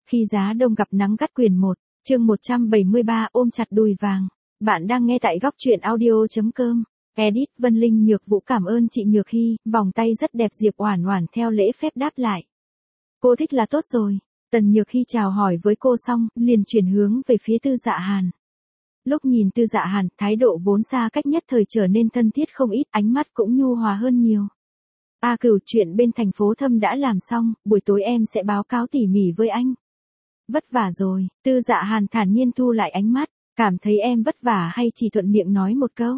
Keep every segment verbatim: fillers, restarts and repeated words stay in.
Khi giá đông gặp nắng gắt quyển một, chương một trăm bảy mươi ba ôm chặt đùi vàng. Bạn đang nghe tại góc truyện audio.com. Edit Vân Linh Nhược Vũ cảm ơn chị Nhược Hy, vòng tay rất đẹp. Diệp Oản Oản theo lễ phép đáp lại. Cô thích là tốt rồi. Tần Nhược Hy chào hỏi với cô xong, liền chuyển hướng về phía Tư Dạ Hàn. Lúc nhìn Tư Dạ Hàn, thái độ vốn xa cách nhất thời trở nên thân thiết không ít, ánh mắt cũng nhu hòa hơn nhiều. A Cửu, chuyện bên thành phố Thâm đã làm xong, buổi tối em sẽ báo cáo tỉ mỉ với anh. Vất vả rồi, Tư Dạ Hàn thản nhiên thu lại ánh mắt, cảm thấy em vất vả hay chỉ thuận miệng nói một câu.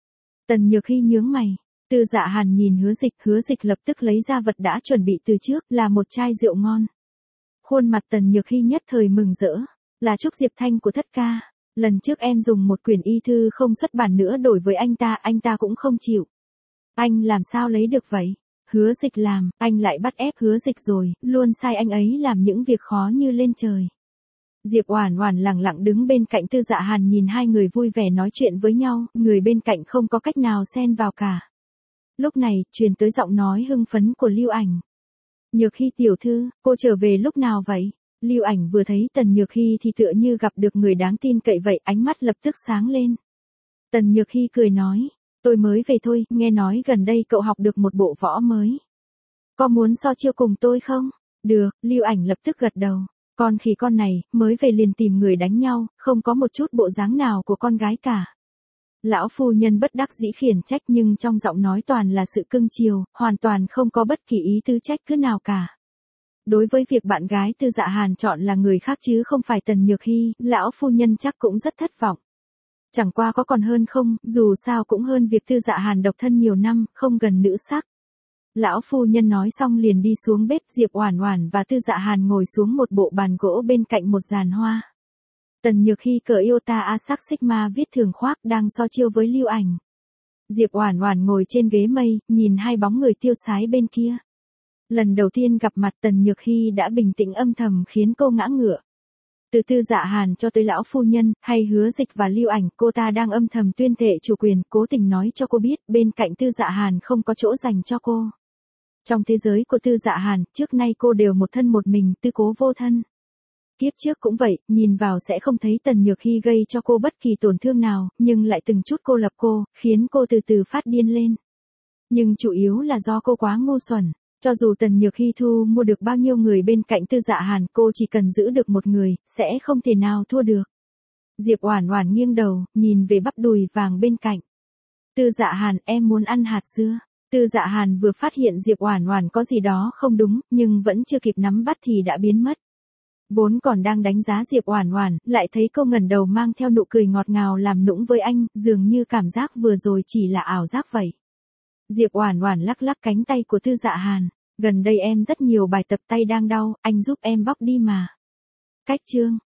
Tần Nhược Hy nhướng mày, Tư Dạ Hàn nhìn Hứa Dịch, Hứa Dịch lập tức lấy ra vật đã chuẩn bị từ trước, là một chai rượu ngon. Khuôn mặt Tần Nhược Hy nhất thời mừng rỡ, là chúc Diệp Thanh của thất ca. Lần trước em dùng một quyển y thư không xuất bản nữa đổi với anh ta, anh ta cũng không chịu. Anh làm sao lấy được vậy? Hứa Dịch làm, anh lại bắt ép Hứa Dịch rồi, luôn sai anh ấy làm những việc khó như lên trời. Diệp Oản Oản lặng lặng đứng bên cạnh Tư Dạ Hàn nhìn hai người vui vẻ nói chuyện với nhau, người bên cạnh không có cách nào xen vào cả. Lúc này, truyền tới giọng nói hưng phấn của Lưu Ảnh. Nhược Hy tiểu thư, cô trở về lúc nào vậy? Lưu Ảnh vừa thấy Tần Nhược Hy thì tựa như gặp được người đáng tin cậy vậy, ánh mắt lập tức sáng lên. Tần Nhược Hy cười nói, tôi mới về thôi, nghe nói gần đây cậu học được một bộ võ mới. Có muốn so chiêu cùng tôi không? Được, Lưu Ảnh lập tức gật đầu. Con khỉ con này, mới về liền tìm người đánh nhau, không có một chút bộ dáng nào của con gái cả. Lão phu nhân bất đắc dĩ khiển trách nhưng trong giọng nói toàn là sự cưng chiều, hoàn toàn không có bất kỳ ý tứ trách cứ nào cả. Đối với việc bạn gái Tư Dạ Hàn chọn là người khác chứ không phải Tần Nhược Hy, lão phu nhân chắc cũng rất thất vọng. Chẳng qua có còn hơn không, dù sao cũng hơn việc Tư Dạ Hàn độc thân nhiều năm, không gần nữ sắc. Lão phu nhân nói xong liền đi xuống bếp, Diệp Oản Oản và Tư Dạ Hàn ngồi xuống một bộ bàn gỗ bên cạnh một giàn hoa. Tần Nhược Hy cởi Iota Asac Sigma viết thường khoác đang so chiêu với Lưu Ảnh. Diệp Oản Oản ngồi trên ghế mây, nhìn hai bóng người tiêu sái bên kia. Lần đầu tiên gặp mặt Tần Nhược Hy đã bình tĩnh âm thầm khiến cô ngã ngửa. Từ Tư Dạ Hàn cho tới lão phu nhân, hay Hứa Dịch và Lưu Ảnh, cô ta đang âm thầm tuyên thệ chủ quyền, cố tình nói cho cô biết, bên cạnh Tư Dạ Hàn không có chỗ dành cho cô. Trong thế giới của Tư Dạ Hàn, trước nay cô đều một thân một mình, tư cố vô thân. Kiếp trước cũng vậy, nhìn vào sẽ không thấy Tần Nhược Hy gây cho cô bất kỳ tổn thương nào, nhưng lại từng chút cô lập cô, khiến cô từ từ phát điên lên. Nhưng chủ yếu là do cô quá ngu xuẩn. Cho dù Tần Nhược Hy thu mua được bao nhiêu người bên cạnh Tư Dạ Hàn, cô chỉ cần giữ được một người, sẽ không thể nào thua được. Diệp Oản Oản nghiêng đầu, nhìn về bắp đùi vàng bên cạnh. Tư Dạ Hàn, em muốn ăn hạt dưa. Tư Dạ Hàn vừa phát hiện Diệp Oản Oản có gì đó không đúng, nhưng vẫn chưa kịp nắm bắt thì đã biến mất. Vốn còn đang đánh giá Diệp Oản Oản, lại thấy cô ngẩng đầu mang theo nụ cười ngọt ngào làm nũng với anh, dường như cảm giác vừa rồi chỉ là ảo giác vậy. Diệp Oản Oản lắc lắc cánh tay của Tư Dạ Hàn, gần đây em rất nhiều bài tập tay đang đau, anh giúp em bóc đi mà. Cách chương